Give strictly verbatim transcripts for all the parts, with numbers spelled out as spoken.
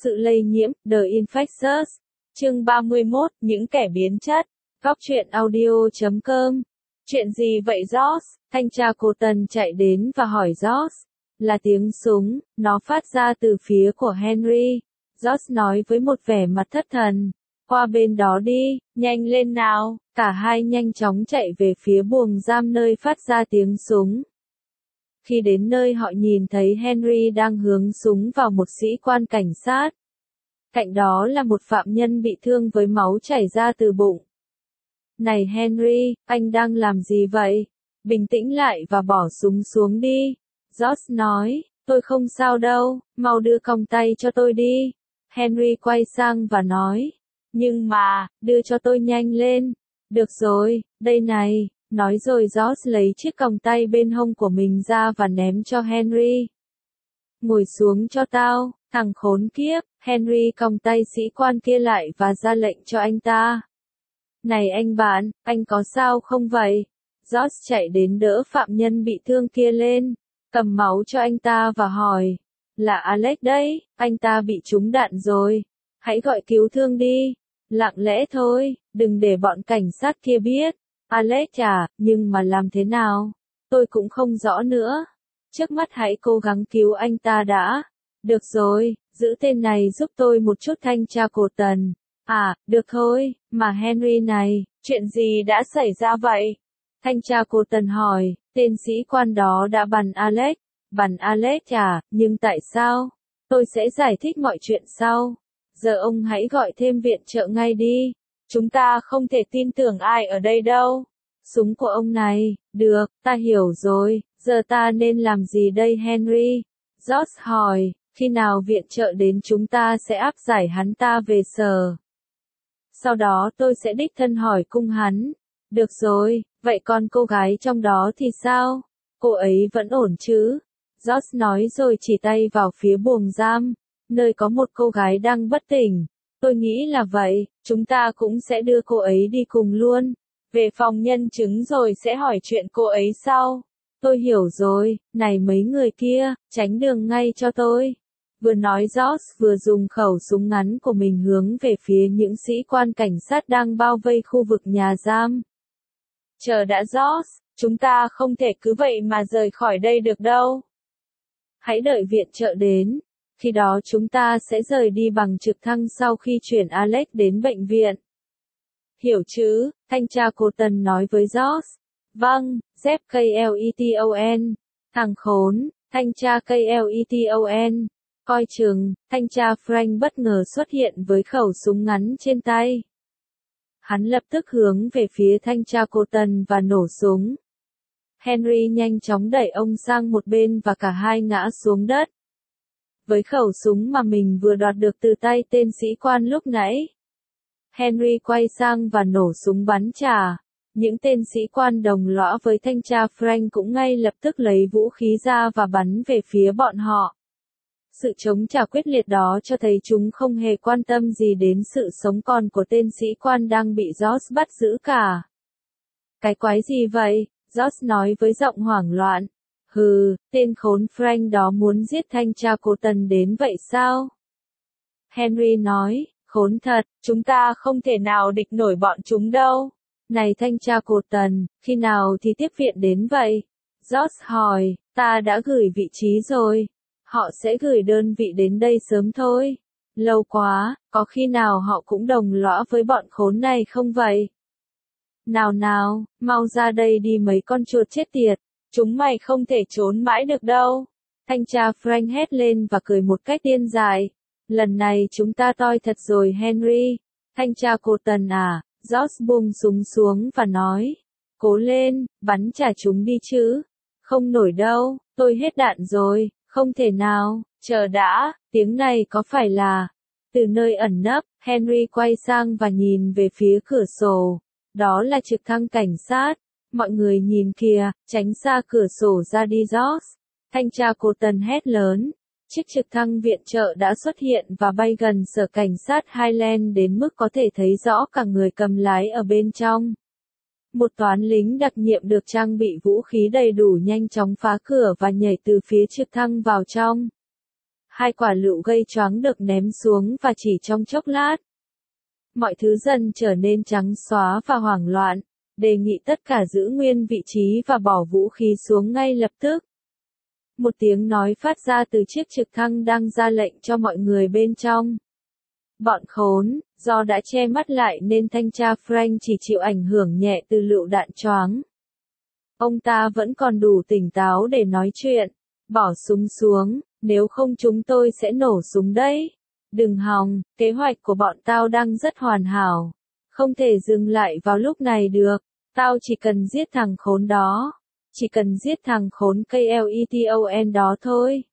Sự lây nhiễm, The Infectious. Chương ba mươi mốt, những kẻ biến chất. Góc truyện audio chấm com. Chuyện gì vậy George? Thanh tra Colton chạy đến và hỏi George. Là tiếng súng, nó phát ra từ phía của Henry. George nói với một vẻ mặt thất thần. Qua bên đó đi, nhanh lên nào. Cả hai nhanh chóng chạy về phía buồng giam nơi phát ra tiếng súng. Khi đến nơi họ nhìn thấy Henry đang hướng súng vào một sĩ quan cảnh sát. Cạnh đó là một phạm nhân bị thương với máu chảy ra từ bụng. Này Henry, anh đang làm gì vậy? Bình tĩnh lại và bỏ súng xuống đi. George nói, tôi không sao đâu, mau đưa còng tay cho tôi đi. Henry quay sang và nói, nhưng mà, đưa cho tôi nhanh lên. Được rồi, đây này. Nói rồi George lấy chiếc còng tay bên hông của mình ra và ném cho Henry. Ngồi xuống cho tao, thằng khốn kiếp. Henry còng tay sĩ quan kia lại và ra lệnh cho anh ta. Này anh bạn, anh có sao không vậy? George chạy đến đỡ phạm nhân bị thương kia lên, cầm máu cho anh ta và hỏi. Là Alex đấy, anh ta bị trúng đạn rồi. Hãy gọi cứu thương đi. Lặng lẽ thôi, đừng để bọn cảnh sát kia biết. Alex à, nhưng mà làm thế nào? Tôi cũng không rõ nữa. Trước mắt hãy cố gắng cứu anh ta đã. Được rồi, giữ tên này giúp tôi một chút thanh tra Colton. À, được thôi, mà Henry này, chuyện gì đã xảy ra vậy? Thanh tra Colton hỏi, tên sĩ quan đó đã bắn Alex. Bắn Alex à, nhưng tại sao? Tôi sẽ giải thích mọi chuyện sau. Giờ ông hãy gọi thêm viện trợ ngay đi. Chúng ta không thể tin tưởng ai ở đây đâu. Súng của ông này, được, ta hiểu rồi, giờ ta nên làm gì đây Henry? George hỏi, khi nào viện trợ đến chúng ta sẽ áp giải hắn ta về sở. Sau đó tôi sẽ đích thân hỏi cung hắn. Được rồi, vậy còn cô gái trong đó thì sao? Cô ấy vẫn ổn chứ? George nói rồi chỉ tay vào phía buồng giam, nơi có một cô gái đang bất tỉnh. Tôi nghĩ là vậy, chúng ta cũng sẽ đưa cô ấy đi cùng luôn. Về phòng nhân chứng rồi sẽ hỏi chuyện cô ấy sau. Tôi hiểu rồi, này mấy người kia, tránh đường ngay cho tôi. Vừa nói George vừa dùng khẩu súng ngắn của mình hướng về phía những sĩ quan cảnh sát đang bao vây khu vực nhà giam. Chờ đã George, chúng ta không thể cứ vậy mà rời khỏi đây được đâu. Hãy đợi viện trợ đến. Khi đó chúng ta sẽ rời đi bằng trực thăng sau khi chuyển Alex đến bệnh viện. Hiểu chứ, thanh tra Colton nói với George. Vâng, Z K L E T O N. Thằng khốn, thanh tra K L E T O N. Coi chừng, thanh tra Frank bất ngờ xuất hiện với khẩu súng ngắn trên tay. Hắn lập tức hướng về phía thanh tra Colton và nổ súng. Henry nhanh chóng đẩy ông sang một bên và cả hai ngã xuống đất. Với khẩu súng mà mình vừa đoạt được từ tay tên sĩ quan lúc nãy. Henry quay sang và nổ súng bắn trả. Những tên sĩ quan đồng lõa với thanh tra Frank cũng ngay lập tức lấy vũ khí ra và bắn về phía bọn họ. Sự chống trả quyết liệt đó cho thấy chúng không hề quan tâm gì đến sự sống còn của tên sĩ quan đang bị George bắt giữ cả. Cái quái gì vậy? George nói với giọng hoảng loạn. Hừ, tên khốn Frank đó muốn giết thanh tra Colton đến vậy sao? Henry nói, khốn thật, chúng ta không thể nào địch nổi bọn chúng đâu. Này thanh tra Colton, khi nào thì tiếp viện đến vậy? George hỏi, ta đã gửi vị trí rồi. Họ sẽ gửi đơn vị đến đây sớm thôi. Lâu quá, có khi nào họ cũng đồng lõa với bọn khốn này không vậy? Nào nào, mau ra đây đi mấy con chuột chết tiệt. Chúng mày không thể trốn mãi được đâu. Thanh tra Frank hét lên và cười một cách điên dại. Lần này chúng ta toi thật rồi Henry. Thanh tra Colton à, George buông súng xuống và nói. Cố lên, bắn trả chúng đi chứ. Không nổi đâu, tôi hết đạn rồi, không thể nào, chờ đã, tiếng này có phải là... Từ nơi ẩn nấp, Henry quay sang và nhìn về phía cửa sổ. Đó là trực thăng cảnh sát. Mọi người nhìn kìa, tránh xa cửa sổ ra đi George. Thanh tra Colton hét lớn. Chiếc trực thăng viện trợ đã xuất hiện và bay gần sở cảnh sát Highland đến mức có thể thấy rõ cả người cầm lái ở bên trong. Một toán lính đặc nhiệm được trang bị vũ khí đầy đủ nhanh chóng phá cửa và nhảy từ phía trực thăng vào trong. hai quả lựu gây choáng được ném xuống và chỉ trong chốc lát, mọi thứ dần trở nên trắng xóa và hoảng loạn, đề nghị tất cả giữ nguyên vị trí và bỏ vũ khí xuống ngay lập tức. Một tiếng nói phát ra từ chiếc trực thăng đang ra lệnh cho mọi người bên trong. Bọn khốn, do đã che mắt lại nên thanh tra Frank chỉ chịu ảnh hưởng nhẹ từ lựu đạn choáng. Ông ta vẫn còn đủ tỉnh táo để nói chuyện. Bỏ súng xuống, nếu không chúng tôi sẽ nổ súng đấy. Đừng hòng, kế hoạch của bọn tao đang rất hoàn hảo. Không thể dừng lại vào lúc này được. Tao chỉ cần giết thằng khốn đó. Chỉ cần giết thằng khốn Cleton đó thôi.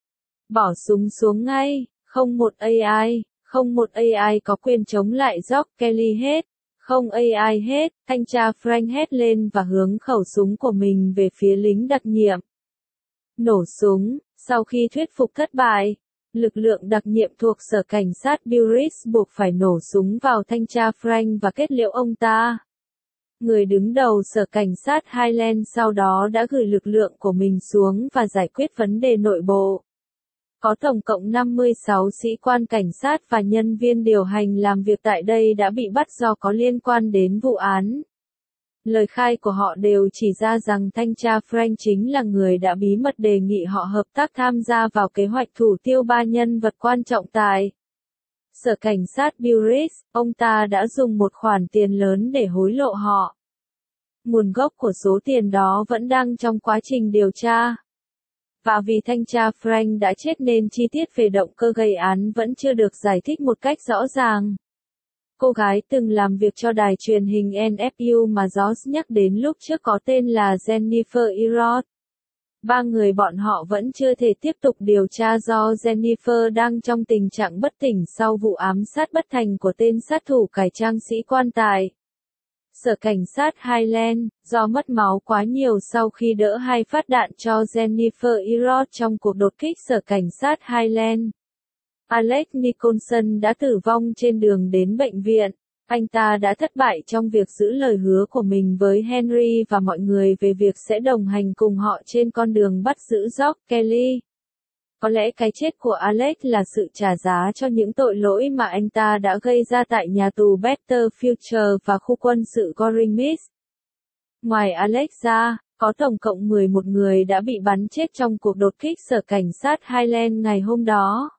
Bỏ súng xuống ngay, không một a i, không một a i có quyền chống lại George Kelly hết. Không a i hết, thanh tra Frank hét lên và hướng khẩu súng của mình về phía lính đặc nhiệm. Nổ súng, sau khi thuyết phục thất bại, lực lượng đặc nhiệm thuộc sở cảnh sát Burris buộc phải nổ súng vào thanh tra Frank và kết liễu ông ta. Người đứng đầu sở cảnh sát Highland sau đó đã gửi lực lượng của mình xuống và giải quyết vấn đề nội bộ. Có tổng cộng năm mươi sáu sĩ quan cảnh sát và nhân viên điều hành làm việc tại đây đã bị bắt do có liên quan đến vụ án. Lời khai của họ đều chỉ ra rằng thanh tra Frank chính là người đã bí mật đề nghị họ hợp tác tham gia vào kế hoạch thủ tiêu ba nhân vật quan trọng tại sở cảnh sát Burris. Ông ta đã dùng một khoản tiền lớn để hối lộ họ. Nguồn gốc của số tiền đó vẫn đang trong quá trình điều tra. Và vì thanh tra Frank đã chết nên chi tiết về động cơ gây án vẫn chưa được giải thích một cách rõ ràng. Cô gái từng làm việc cho đài truyền hình en ép u mà Josh nhắc đến lúc trước có tên là Jennifer Elliot. Ba người bọn họ vẫn chưa thể tiếp tục điều tra do Jennifer đang trong tình trạng bất tỉnh sau vụ ám sát bất thành của tên sát thủ cải trang sĩ quan tại sở cảnh sát Highland, do mất máu quá nhiều sau khi đỡ hai phát đạn cho Jennifer Elliot trong cuộc đột kích sở cảnh sát Highland. Alex Nicholson đã tử vong trên đường đến bệnh viện. Anh ta đã thất bại trong việc giữ lời hứa của mình với Henry và mọi người về việc sẽ đồng hành cùng họ trên con đường bắt giữ George Kelly. Có lẽ cái chết của Alex là sự trả giá cho những tội lỗi mà anh ta đã gây ra tại nhà tù Better Future và khu quân sự Goring Miss. Ngoài Alex ra, có tổng cộng mười một người đã bị bắn chết trong cuộc đột kích sở cảnh sát Highland ngày hôm đó.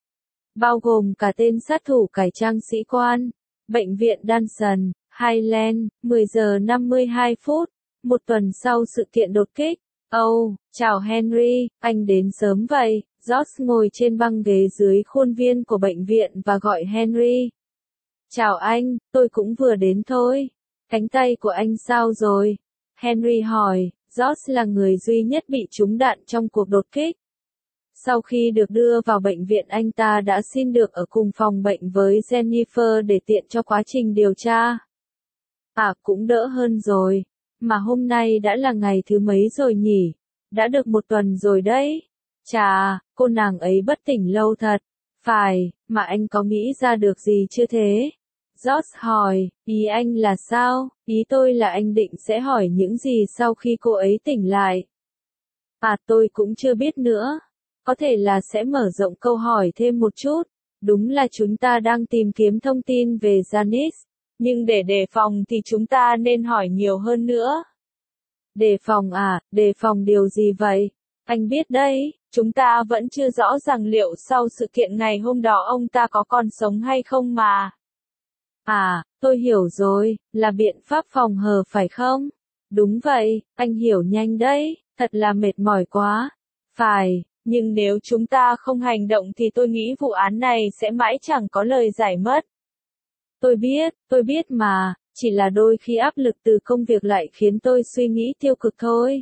Bao gồm cả tên sát thủ cải trang sĩ quan. Bệnh viện Danson, Highland, mười giờ năm mươi hai phút, một tuần sau sự kiện đột kích. Oh, chào Henry, anh đến sớm vậy. Josh ngồi trên băng ghế dưới khuôn viên của bệnh viện và gọi Henry. Chào anh, tôi cũng vừa đến thôi. Cánh tay của anh sao rồi? Henry hỏi. Josh là người duy nhất bị trúng đạn trong cuộc đột kích. Sau khi được đưa vào bệnh viện anh ta đã xin được ở cùng phòng bệnh với Jennifer để tiện cho quá trình điều tra. À, cũng đỡ hơn rồi. Mà hôm nay đã là ngày thứ mấy rồi nhỉ? Đã được một tuần rồi đấy. Chà, cô nàng ấy bất tỉnh lâu thật. Phải, mà anh có nghĩ ra được gì chưa thế? Josh hỏi, ý anh là sao? Ý tôi là anh định sẽ hỏi những gì sau khi cô ấy tỉnh lại. À, tôi cũng chưa biết nữa. Có thể là sẽ mở rộng câu hỏi thêm một chút. Đúng là chúng ta đang tìm kiếm thông tin về Janice. Nhưng để đề phòng thì chúng ta nên hỏi nhiều hơn nữa. Đề phòng à, đề phòng điều gì vậy? Anh biết đấy, chúng ta vẫn chưa rõ ràng liệu sau sự kiện ngày hôm đó ông ta có còn sống hay không mà. À, tôi hiểu rồi, là biện pháp phòng hờ phải không? Đúng vậy, anh hiểu nhanh đấy, thật là mệt mỏi quá. Phải, nhưng nếu chúng ta không hành động thì tôi nghĩ vụ án này sẽ mãi chẳng có lời giải mất. Tôi biết, tôi biết mà, chỉ là đôi khi áp lực từ công việc lại khiến tôi suy nghĩ tiêu cực thôi.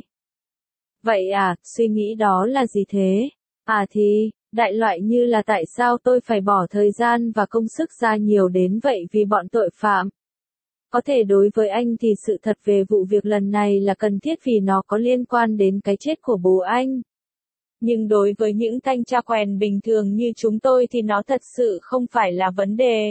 Vậy à, suy nghĩ đó là gì thế? À thì, đại loại như là tại sao tôi phải bỏ thời gian và công sức ra nhiều đến vậy vì bọn tội phạm. Có thể đối với anh thì sự thật về vụ việc lần này là cần thiết vì nó có liên quan đến cái chết của bố anh. Nhưng đối với những thanh tra quèn bình thường như chúng tôi thì nó thật sự không phải là vấn đề.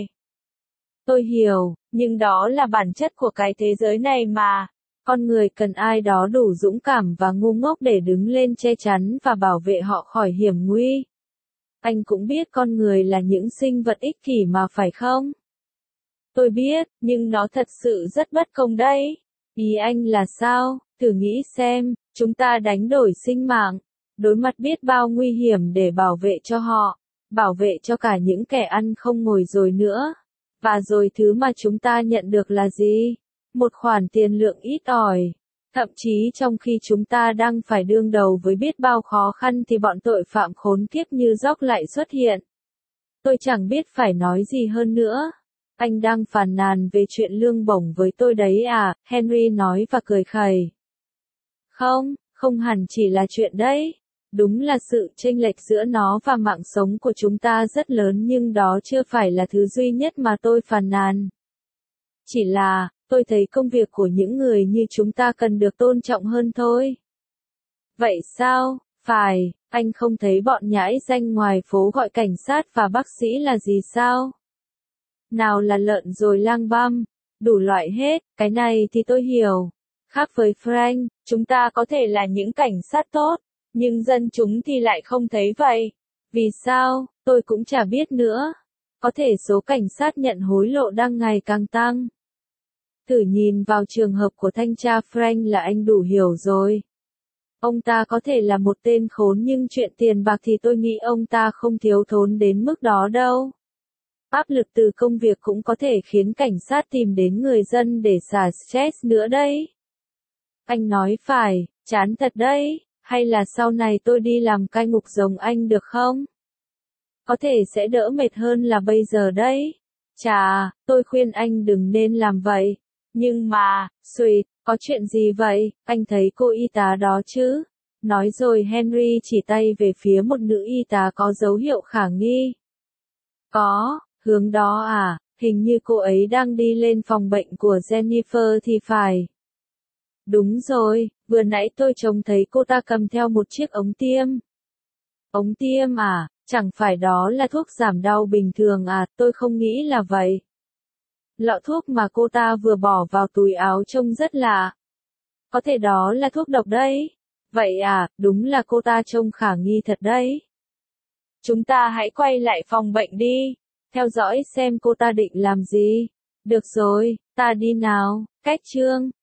Tôi hiểu, nhưng đó là bản chất của cái thế giới này mà. Con người cần ai đó đủ dũng cảm và ngu ngốc để đứng lên che chắn và bảo vệ họ khỏi hiểm nguy. Anh cũng biết con người là những sinh vật ích kỷ mà phải không? Tôi biết, nhưng nó thật sự rất bất công đấy. Ý anh là sao? Thử nghĩ xem, chúng ta đánh đổi sinh mạng, đối mặt biết bao nguy hiểm để bảo vệ cho họ, bảo vệ cho cả những kẻ ăn không ngồi rồi nữa. Và rồi thứ mà chúng ta nhận được là gì? Một khoản tiền lượng ít ỏi. Thậm chí trong khi chúng ta đang phải đương đầu với biết bao khó khăn thì bọn tội phạm khốn kiếp như Jock lại xuất hiện. Tôi chẳng biết phải nói gì hơn nữa. Anh đang phàn nàn về chuyện lương bổng với tôi đấy à, Henry nói và cười khẩy. Không, không hẳn chỉ là chuyện đấy. Đúng là sự chênh lệch giữa nó và mạng sống của chúng ta rất lớn nhưng đó chưa phải là thứ duy nhất mà tôi phàn nàn. Chỉ là, tôi thấy công việc của những người như chúng ta cần được tôn trọng hơn thôi. Vậy sao? Phải, anh không thấy bọn nhãi ranh ngoài phố gọi cảnh sát và bác sĩ là gì sao? Nào là lợn rồi lang băm, đủ loại hết, cái này thì tôi hiểu. Khác với Frank, chúng ta có thể là những cảnh sát tốt, nhưng dân chúng thì lại không thấy vậy. Vì sao, tôi cũng chả biết nữa. Có thể số cảnh sát nhận hối lộ đang ngày càng tăng. Thử nhìn vào trường hợp của thanh tra Frank là anh đủ hiểu rồi. Ông ta có thể là một tên khốn nhưng chuyện tiền bạc thì tôi nghĩ ông ta không thiếu thốn đến mức đó đâu. Áp lực từ công việc cũng có thể khiến cảnh sát tìm đến người dân để xả stress nữa đấy. Anh nói phải, chán thật đấy, hay là sau này tôi đi làm cai ngục giống anh được không? Có thể sẽ đỡ mệt hơn là bây giờ đấy. Chà, tôi khuyên anh đừng nên làm vậy. Nhưng mà, Sweet, có chuyện gì vậy? Anh thấy cô y tá đó chứ? Nói rồi Henry chỉ tay về phía một nữ y tá có dấu hiệu khả nghi. Có, hướng đó à, hình như cô ấy đang đi lên phòng bệnh của Jennifer thì phải. Đúng rồi, vừa nãy tôi trông thấy cô ta cầm theo một chiếc ống tiêm. Ống tiêm à, chẳng phải đó là thuốc giảm đau bình thường à, tôi không nghĩ là vậy. Lọ thuốc mà cô ta vừa bỏ vào túi áo trông rất lạ. Có thể đó là thuốc độc đấy. Vậy à, đúng là cô ta trông khả nghi thật đấy. Chúng ta hãy quay lại phòng bệnh đi, theo dõi xem cô ta định làm gì. Được rồi, ta đi nào, cách chương.